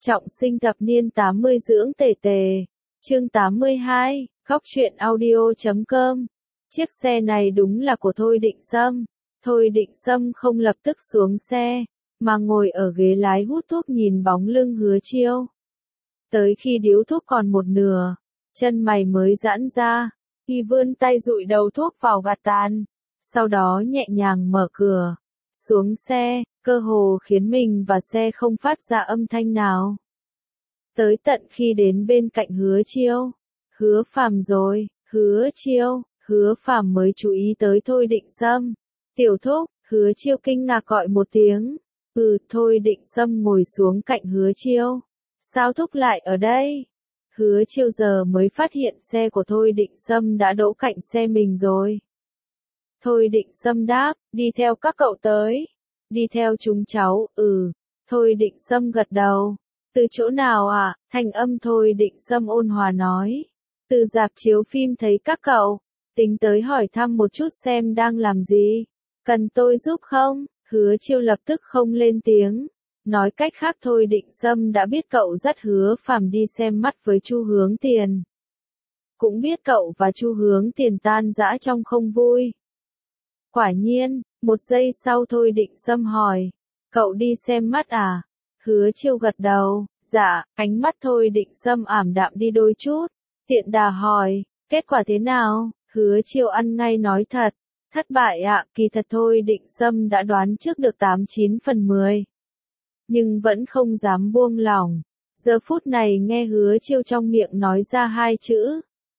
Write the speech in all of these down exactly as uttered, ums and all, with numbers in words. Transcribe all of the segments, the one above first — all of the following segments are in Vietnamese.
Trọng sinh thập niên tám mươi dưỡng tề tề. Chương tám mươi hai, Góc truyện audio chấm com. Chiếc xe này đúng là của Thôi Định Sâm. Thôi Định Sâm không lập tức xuống xe, mà ngồi ở ghế lái hút thuốc nhìn bóng lưng Hứa Chiêu. Tới khi điếu thuốc còn một nửa, chân mày mới giãn ra, y vươn tay dụi đầu thuốc vào gạt tàn, sau đó nhẹ nhàng mở cửa, xuống xe, cơ hồ khiến mình và xe không phát ra âm thanh nào. Tới tận khi đến bên cạnh Hứa Chiêu, Hứa Phàm rồi, Hứa Chiêu, Hứa Phàm mới chú ý tới Thôi Định Sâm. Tiểu thúc, Hứa Chiêu kinh ngạc gọi một tiếng. Ừ, Thôi Định Sâm ngồi xuống cạnh Hứa Chiêu. Sao thúc lại ở đây? Hứa Chiêu giờ mới phát hiện xe của Thôi Định Sâm đã đỗ cạnh xe mình rồi. Thôi Định Sâm đáp, đi theo các cậu tới. Đi theo chúng cháu, ừ. Thôi Định Sâm gật đầu. Từ chỗ nào à? Thanh âm Thôi Định Sâm ôn hòa nói. Từ rạp chiếu phim thấy các cậu. Tính tới hỏi thăm một chút xem đang làm gì. Cần tôi giúp không? Hứa Chiêu lập tức không lên tiếng. Nói cách khác Thôi Định Sâm đã biết cậu dắt Hứa Phàm đi xem mắt với Chu Hướng Tiền. Cũng biết cậu và Chu Hướng Tiền tan rã trong không vui. Quả nhiên, một giây sau Thôi Định Sâm hỏi. Cậu đi xem mắt à? Hứa Chiêu gật đầu. Dạ, ánh mắt Thôi Định Sâm ảm đạm đi đôi chút. Tiện đà hỏi, kết quả thế nào? Hứa Chiêu ăn ngay nói thật. Thất bại ạ, à, kỳ thật Thôi Định Sâm đã đoán trước được tám chín phần mười. Nhưng vẫn không dám buông lỏng. Giờ phút này nghe Hứa Chiêu trong miệng nói ra hai chữ.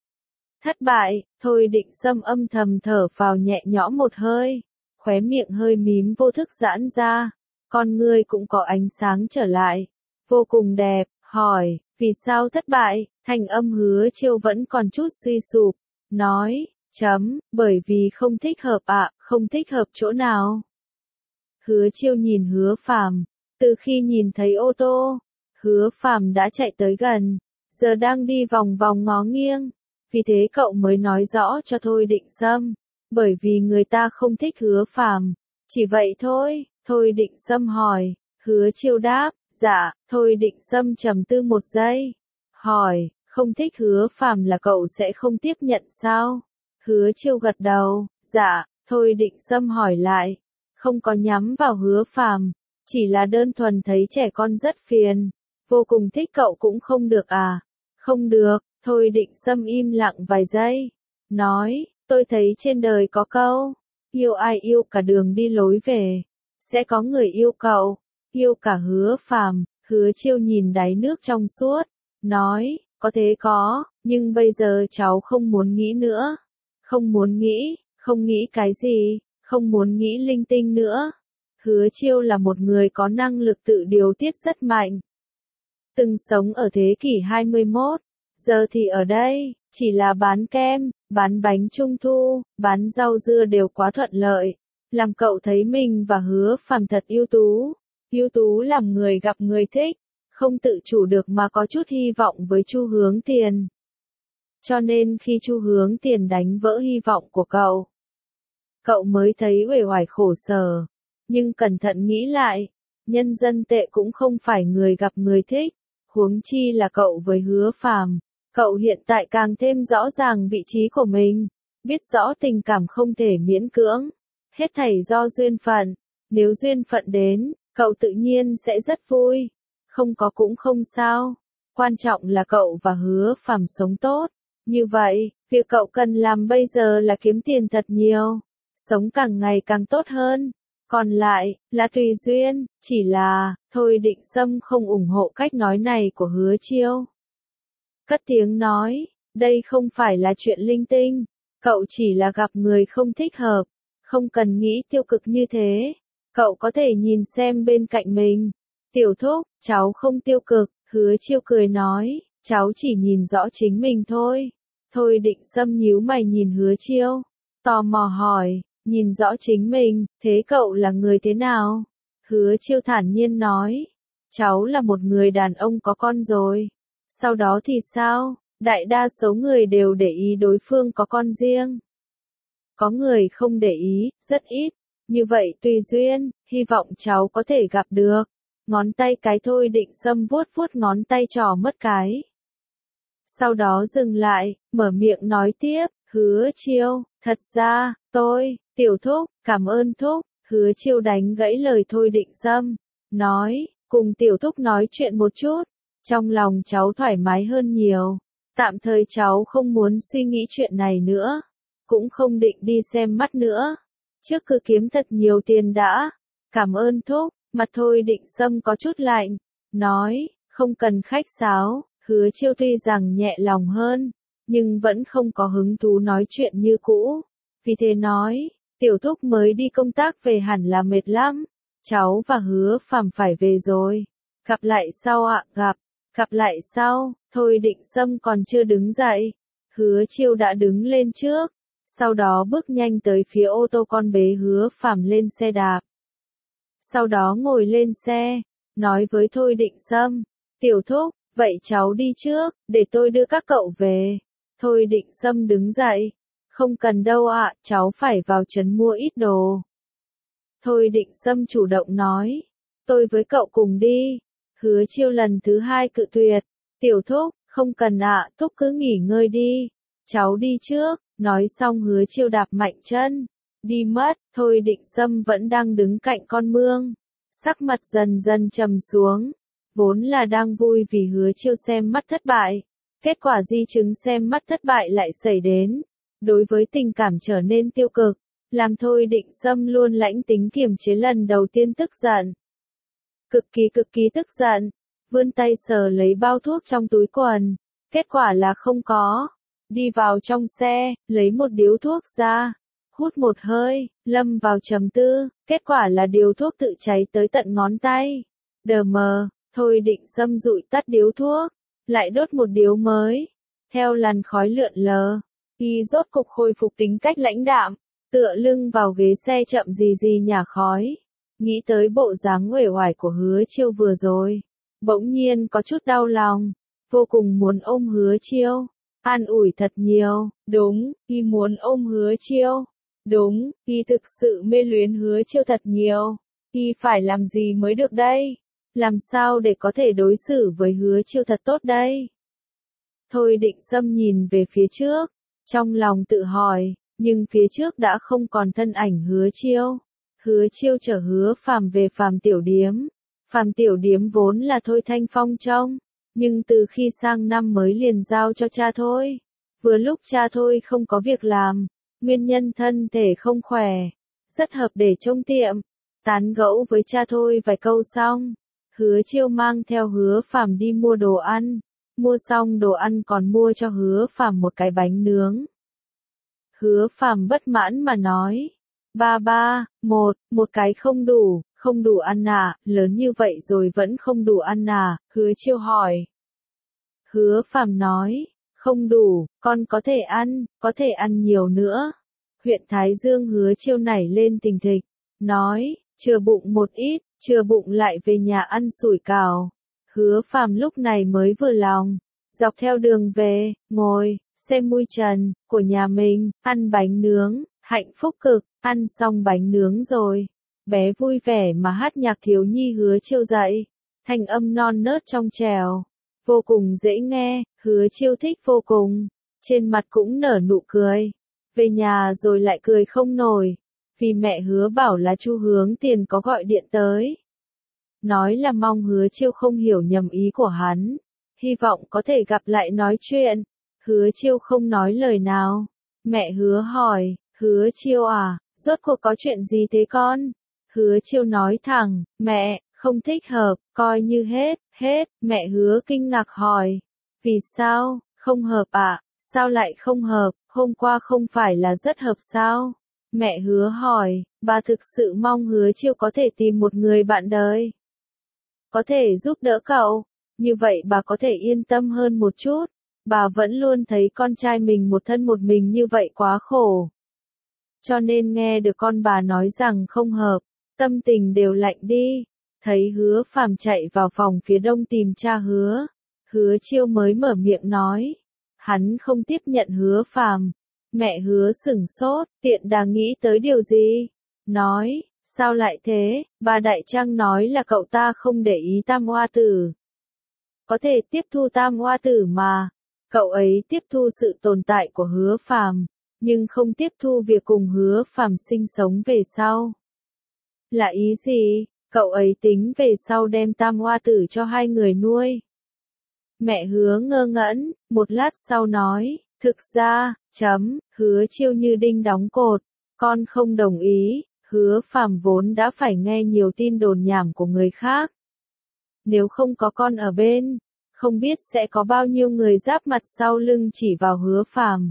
Thất bại, Thôi Định Sâm âm thầm thở phào nhẹ nhõm một hơi. Khóe miệng hơi mím vô thức giãn ra. Con ngươi cũng có ánh sáng trở lại. Vô cùng đẹp, hỏi, vì sao thất bại? Thanh âm Hứa Chiêu vẫn còn chút suy sụp. Nói, chấm, bởi vì không thích hợp ạ, à, không thích hợp chỗ nào. Hứa Chiêu nhìn Hứa Phàm. Từ khi nhìn thấy ô tô, Hứa Phàm đã chạy tới gần, giờ đang đi vòng vòng ngó nghiêng. Vì thế cậu mới nói rõ cho Thôi Định Sâm, bởi vì người ta không thích Hứa Phàm. Chỉ vậy thôi. Thôi Định Sâm hỏi. Hứa Chiêu đáp, dạ. Thôi Định Sâm trầm tư một giây, hỏi, không thích Hứa Phàm là cậu sẽ không tiếp nhận sao? Hứa Chiêu gật đầu, dạ. Thôi Định Sâm hỏi lại, không có nhắm vào Hứa Phàm, chỉ là đơn thuần thấy trẻ con rất phiền, vô cùng thích cậu cũng không được à? Không được. Thôi Định Sâm im lặng vài giây, nói, tôi thấy trên đời có câu, yêu ai yêu cả đường đi lối về, sẽ có người yêu cậu, yêu cả Hứa Phàm. Hứa Chiêu nhìn đáy nước trong suốt, nói, có thế có, nhưng bây giờ cháu không muốn nghĩ nữa. Không muốn nghĩ, không nghĩ cái gì, không muốn nghĩ linh tinh nữa. Hứa Chiêu là một người có năng lực tự điều tiết rất mạnh. Từng sống ở thế kỷ hai mươi mốt, giờ thì ở đây, chỉ là bán kem, bán bánh trung thu, bán rau dưa đều quá thuận lợi. Làm cậu thấy mình và Hứa Phàm thật ưu tú. Ưu tú làm người gặp người thích, không tự chủ được mà có chút hy vọng với Chu Hướng Tiền. Cho nên khi Chu Hướng Tiền đánh vỡ hy vọng của cậu, cậu mới thấy uể oải khổ sở. Nhưng cẩn thận nghĩ lại, nhân dân tệ cũng không phải người gặp người thích, huống chi là cậu với Hứa Phàm. Cậu hiện tại càng thêm rõ ràng vị trí của mình, biết rõ tình cảm không thể miễn cưỡng, hết thảy do duyên phận. Nếu duyên phận đến, cậu tự nhiên sẽ rất vui, không có cũng không sao. Quan trọng là cậu và Hứa Phàm sống tốt. Như vậy, việc cậu cần làm bây giờ là kiếm tiền thật nhiều, sống càng ngày càng tốt hơn. Còn lại, là tùy duyên, chỉ là, Thôi Định Sâm không ủng hộ cách nói này của Hứa Chiêu. Cất tiếng nói, đây không phải là chuyện linh tinh, cậu chỉ là gặp người không thích hợp, không cần nghĩ tiêu cực như thế. Cậu có thể nhìn xem bên cạnh mình. Tiểu thúc, cháu không tiêu cực. Hứa Chiêu cười nói, cháu chỉ nhìn rõ chính mình thôi. Thôi Định Sâm nhíu mày nhìn Hứa Chiêu, tò mò hỏi, nhìn rõ chính mình, thế cậu là người thế nào? Hứa Chiêu thản nhiên nói, cháu là một người đàn ông có con rồi. Sau đó thì sao? Đại đa số người đều để ý đối phương có con riêng. Có người không để ý, rất ít. Như vậy tùy duyên, hy vọng cháu có thể gặp được. Ngón tay cái Thôi Định Sâm vuốt vuốt ngón tay trỏ mất cái. Sau đó dừng lại, mở miệng nói tiếp, Hứa Chiêu, thật ra, tôi, Tiểu Thúc, cảm ơn Thúc. Hứa Chiêu đánh gãy lời Thôi Định Sâm, nói, cùng Tiểu Thúc nói chuyện một chút, trong lòng cháu thoải mái hơn nhiều, tạm thời cháu không muốn suy nghĩ chuyện này nữa, cũng không định đi xem mắt nữa, trước cứ kiếm thật nhiều tiền đã, cảm ơn Thúc. Mặt Thôi Định Sâm có chút lạnh, nói, không cần khách sáo. Hứa Chiêu tuy rằng nhẹ lòng hơn, nhưng vẫn không có hứng thú nói chuyện như cũ, vì thế nói, Tiểu Thúc mới đi công tác về hẳn là mệt lắm, cháu và Hứa Phàm phải về rồi, gặp lại sau ạ. Gặp, gặp lại sau. Thôi Định Sâm còn chưa đứng dậy, Hứa Chiêu đã đứng lên trước, sau đó bước nhanh tới phía ô tô con bế Hứa Phàm lên xe đạp. Sau đó ngồi lên xe, nói với Thôi Định Sâm, Tiểu Thúc, vậy cháu đi trước, để tôi đưa các cậu về. Thôi Định Sâm đứng dậy, không cần đâu ạ, cháu phải vào trấn mua ít đồ. Thôi Định Sâm chủ động nói, tôi với cậu cùng đi. Hứa Chiêu lần thứ hai cự tuyệt, Tiểu Thúc, không cần ạ, Thúc cứ nghỉ ngơi đi, cháu đi trước. Nói xong Hứa Chiêu đạp mạnh chân, đi mất. Thôi Định Sâm vẫn đang đứng cạnh con mương, sắc mặt dần dần trầm xuống, vốn là đang vui vì Hứa Chiêu xem mắt thất bại, kết quả di chứng xem mắt thất bại lại xảy đến, đối với tình cảm trở nên tiêu cực, làm Thôi Định Sâm luôn lãnh tính kiềm chế lần đầu tiên tức giận. Cực kỳ cực kỳ tức giận, vươn tay sờ lấy bao thuốc trong túi quần, kết quả là không có, đi vào trong xe, lấy một điếu thuốc ra, hút một hơi, lâm vào trầm tư, kết quả là điếu thuốc tự cháy tới tận ngón tay. Đờ mờ, Thôi Định Sâm dụi tắt điếu thuốc, lại đốt một điếu mới, theo làn khói lượn lờ, y rốt cục khôi phục tính cách lãnh đạm, tựa lưng vào ghế xe chậm gì gì nhả khói, nghĩ tới bộ dáng uể oải của Hứa Chiêu vừa rồi, bỗng nhiên có chút đau lòng, vô cùng muốn ôm Hứa Chiêu, an ủi thật nhiều. Đúng, y muốn ôm Hứa Chiêu. Đúng, y thực sự mê luyến Hứa Chiêu thật nhiều. Y phải làm gì mới được đây? Làm sao để có thể đối xử với Hứa Chiêu thật tốt đây? Thôi Định Sâm nhìn về phía trước, trong lòng tự hỏi, nhưng phía trước đã không còn thân ảnh Hứa Chiêu. Hứa Chiêu chở Hứa Phàm về Phàm Tiểu Điếm. Phàm Tiểu Điếm vốn là Thôi Thanh Phong trông, nhưng từ khi sang năm mới liền giao cho cha Thôi. Vừa lúc cha Thôi không có việc làm, nguyên nhân thân thể không khỏe, rất hợp để trông tiệm. Tán gẫu với cha Thôi vài câu xong, Hứa Chiêu mang theo Hứa Phàm đi mua đồ ăn, mua xong đồ ăn còn mua cho Hứa Phàm một cái bánh nướng. Hứa Phàm bất mãn mà nói, ba ba, một, một cái không đủ, không đủ ăn à, lớn như vậy rồi vẫn không đủ ăn à, Hứa Chiêu hỏi. Hứa Phàm nói, không đủ, con có thể ăn, có thể ăn nhiều nữa. Huyện Thái Dương Hứa Chiêu nảy lên tình thịch, nói, chừa bụng một ít, chừa bụng lại về nhà ăn sủi cảo. Hứa Phàm lúc này mới vừa lòng, dọc theo đường về, ngồi, xem mui trần, của nhà mình, ăn bánh nướng, hạnh phúc cực, ăn xong bánh nướng rồi. Bé vui vẻ mà hát nhạc thiếu nhi Hứa Chiêu dậy, thanh âm non nớt trong trẻo, vô cùng dễ nghe, Hứa Chiêu thích vô cùng, trên mặt cũng nở nụ cười. Về nhà rồi lại cười không nổi, vì mẹ Hứa bảo là Chu Hướng Tiền có gọi điện tới. Nói là mong Hứa Chiêu không hiểu nhầm ý của hắn, hy vọng có thể gặp lại nói chuyện. Hứa Chiêu không nói lời nào. Mẹ Hứa hỏi, Hứa Chiêu à, rốt cuộc có chuyện gì thế con? Hứa Chiêu nói thẳng, mẹ, không thích hợp, coi như hết, hết. Mẹ Hứa kinh ngạc hỏi, vì sao, không hợp ạ, à? Sao lại không hợp, hôm qua không phải là rất hợp sao? Mẹ Hứa hỏi, bà thực sự mong Hứa Chiêu có thể tìm một người bạn đời, có thể giúp đỡ cậu, như vậy bà có thể yên tâm hơn một chút. Bà vẫn luôn thấy con trai mình một thân một mình như vậy quá khổ. Cho nên nghe được con bà nói rằng không hợp, tâm tình đều lạnh đi. Thấy Hứa Phàm chạy vào phòng phía đông tìm cha Hứa, Hứa Chiêu mới mở miệng nói. Hắn không tiếp nhận Hứa Phàm. Mẹ Hứa sửng sốt, tiện đà nghĩ tới điều gì? Nói, Sao lại thế, bà Đại Trang nói là cậu ta không để ý Tam Hoa Tử. Có thể tiếp thu Tam Hoa Tử mà. Cậu ấy tiếp thu sự tồn tại của Hứa Phàm, nhưng không tiếp thu việc cùng Hứa Phàm sinh sống về sau. Là ý gì? Cậu ấy tính về sau đem Tam Hoa Tử cho hai người nuôi. Mẹ Hứa ngơ ngẩn, một lát sau nói, thực ra, chấm, Hứa Chiêu như đinh đóng cột, con không đồng ý. Hứa Phàm vốn đã phải nghe nhiều tin đồn nhảm của người khác. Nếu không có con ở bên, không biết sẽ có bao nhiêu người giáp mặt sau lưng chỉ vào Hứa Phàm.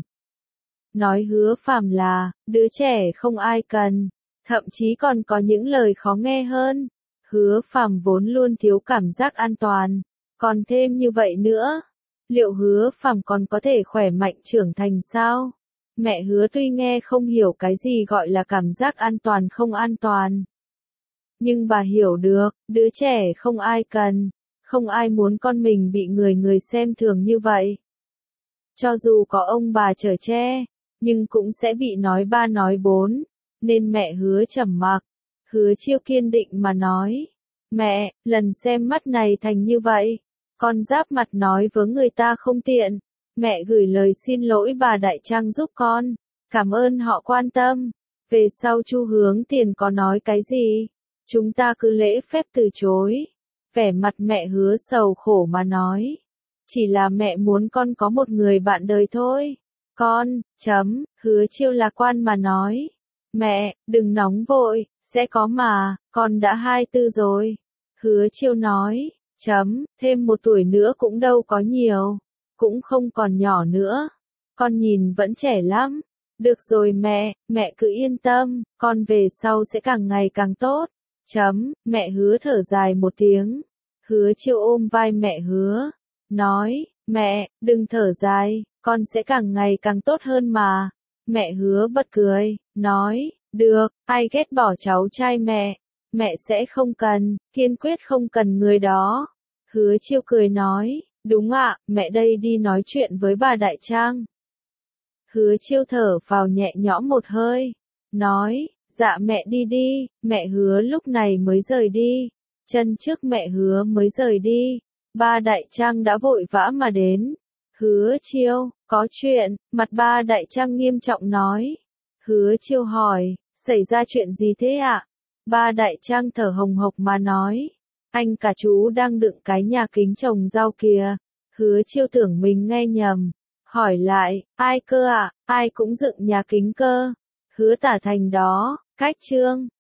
Nói Hứa Phàm là đứa trẻ không ai cần, thậm chí còn có những lời khó nghe hơn. Hứa Phàm vốn luôn thiếu cảm giác an toàn, còn thêm như vậy nữa, liệu Hứa Phàm còn có thể khỏe mạnh trưởng thành sao? Mẹ Hứa tuy nghe không hiểu cái gì gọi là cảm giác an toàn không an toàn, nhưng bà hiểu được, đứa trẻ không ai cần, không ai muốn con mình bị người người xem thường như vậy. Cho dù có ông bà chở che, nhưng cũng sẽ bị nói ba nói bốn, nên mẹ Hứa trầm mặc. Hứa Chiêu kiên định mà nói, mẹ, lần xem mắt này thành như vậy, con giáp mặt nói với người ta không tiện. Mẹ gửi lời xin lỗi bà Đại Trang giúp con, cảm ơn họ quan tâm. Về sau Chu Hướng Tiền có nói cái gì, chúng ta cứ lễ phép từ chối. Vẻ mặt mẹ Hứa sầu khổ mà nói, chỉ là mẹ muốn con có một người bạn đời thôi. Con, chấm, Hứa Chiêu lạc quan mà nói, mẹ, đừng nóng vội, sẽ có mà, con đã hai tư rồi. Hứa Chiêu nói, chấm, thêm một tuổi nữa cũng đâu có nhiều, cũng không còn nhỏ nữa, con nhìn vẫn trẻ lắm. Được rồi mẹ, mẹ cứ yên tâm, con về sau sẽ càng ngày càng tốt. Chấm, mẹ Hứa thở dài một tiếng. Hứa Chiêu ôm vai mẹ Hứa, nói, mẹ, đừng thở dài, con sẽ càng ngày càng tốt hơn mà. Mẹ Hứa bật cười, nói, được, ai ghét bỏ cháu trai mẹ, mẹ sẽ không cần, kiên quyết không cần người đó. Hứa Chiêu cười nói, đúng ạ, mẹ đây đi nói chuyện với bà Đại Trang. Hứa Chiêu thở vào nhẹ nhõm một hơi, nói, dạ mẹ đi đi. Mẹ Hứa lúc này mới rời đi. Chân trước mẹ Hứa mới rời đi, ba Đại Trang đã vội vã mà đến. Hứa Chiêu, có chuyện, mặt ba Đại Trang nghiêm trọng nói. Hứa Chiêu hỏi, xảy ra chuyện gì thế ạ? Ba Đại Trang thở hồng hộc mà nói, anh cả chú đang đựng cái nhà kính trồng rau kìa. Hứa Chiêu tưởng mình nghe nhầm, hỏi lại, ai cơ ạ, ai cũng dựng nhà kính cơ? Hứa Tả Thành đó, cách Trương.